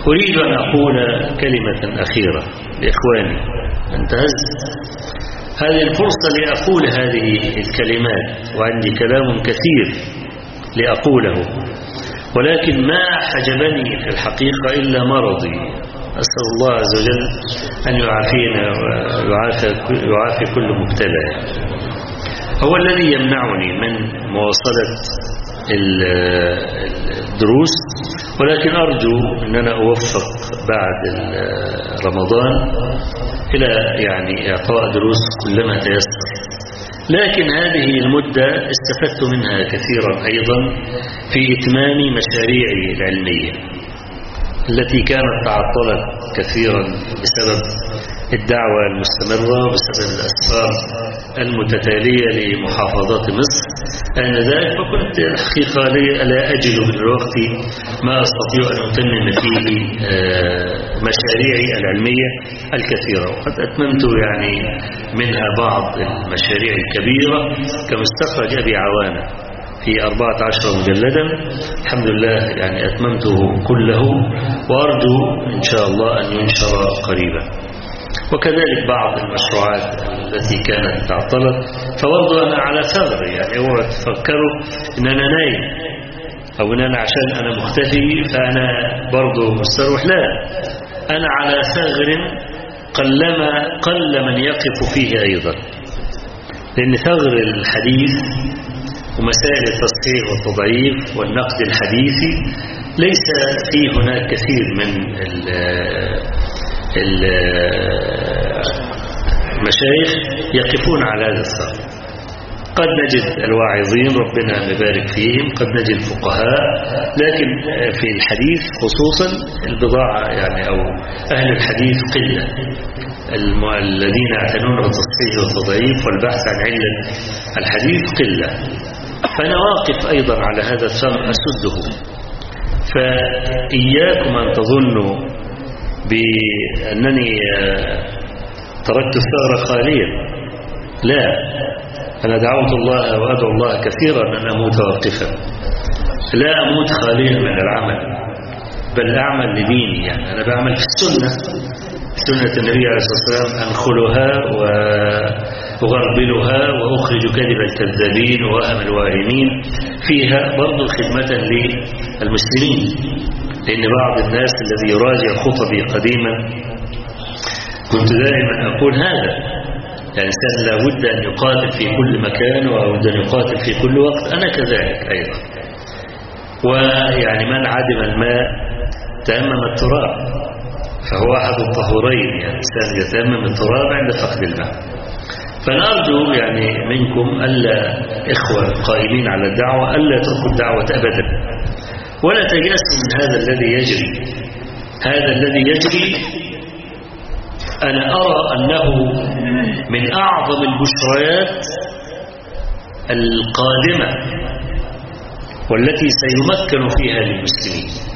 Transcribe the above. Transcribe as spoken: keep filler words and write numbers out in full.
أريد أن أقول كلمة أخيرة لإخواني. انتهزت هذه الفرصة لأقول هذه الكلمات، وعندي كلام كثير لأقوله، ولكن ما حجبني في الحقيقة إلا مرضي. أسأل الله عز وجل أن يعافينا ويعافي كل مبتلى. هو الذي يمنعني من مواصلة الدروس، ولكن أرجو أن أنا أوفق بعد رمضان إلى يعني إعطاء دروس كلما تيسر. لكن هذه المدة استفدت منها كثيرا أيضا في إتمام مشاريعي العلمية التي كانت تعطلت كثيرا بسبب الدعوة المستمرة، بسبب الأسفار المتتالية لمحافظات مصر آنذاك. فكنت الحقيقة لا أجد من الوقت ما أستطيع أن أتمم فيه مشاريعي العلمية الكثيرة، وقد أتممت يعني منها بعض المشاريع الكبيرة كمستخرج أبي عوانة في أربعة عشر مجلدا، الحمد لله يعني أتممته كله، وأرجو إن شاء الله أن ينشر قريبا. وكذلك بعض المشروعات التي كانت تعطلت. فبرضه أنا على ثغر، يعني اوعوا تفكروا إن أنا نايم أو إن أنا عشان أنا مختفي فأنا برضه مستروح، لا، أنا على ثغر قلما قل من يقف فيه أيضا، لأن ثغر الحديث ومسائل التصحيح والتضعيف والنقد الحديثي ليس فيه هناك كثير من المشايخ يقفون على هذا الثغر. قد نجد الواعظين ربنا يبارك فيهم، قد نجد الفقهاء، لكن في الحديث خصوصا البضاعة يعني أو أهل الحديث قلة، الذين يعتنون بالتصحيح والتضعيف والبحث عن علة الحديث قلة. فأنا واقف أيضا على هذا الثغر أسده. فإياكم أن تظنوا بأنني تركت الثغر خاليا، لا، أنا دعوت الله وأدعو الله كثيرا أن أموت واقفا، لا أموت خاليا من العمل، بل أعمل لديني. يعني أنا بعمل في السنة، سنة النبي عليه الصلاة والسلام، أنخلها وأغربلها وأخرج كذب الكذابين ووهم الواهمين، فيها برضو خدمة للمسلمين. لأن بعض الناس الذي يراجع خطبي قديما كنت دائما أقول هذا، يعني الإنسان لا بد أن يقاتل في كل مكان ولا أن يقاتل في كل وقت. أنا كذلك أيضا. ويعني من عدم الماء تأمم التراب، فهو أحد الطهورين، يعني الإنسان يتأمم التراب عند فقد الماء. فنرجو يعني منكم ألا إخوة القائمين على الدعوة ألا تركوا الدعوة أبدا، ولا تيأسوا من هذا الذي يجري. هذا الذي يجري أنا أرى أنه من أعظم البشريات القادمة والتي سيمكن فيها للمسلمين.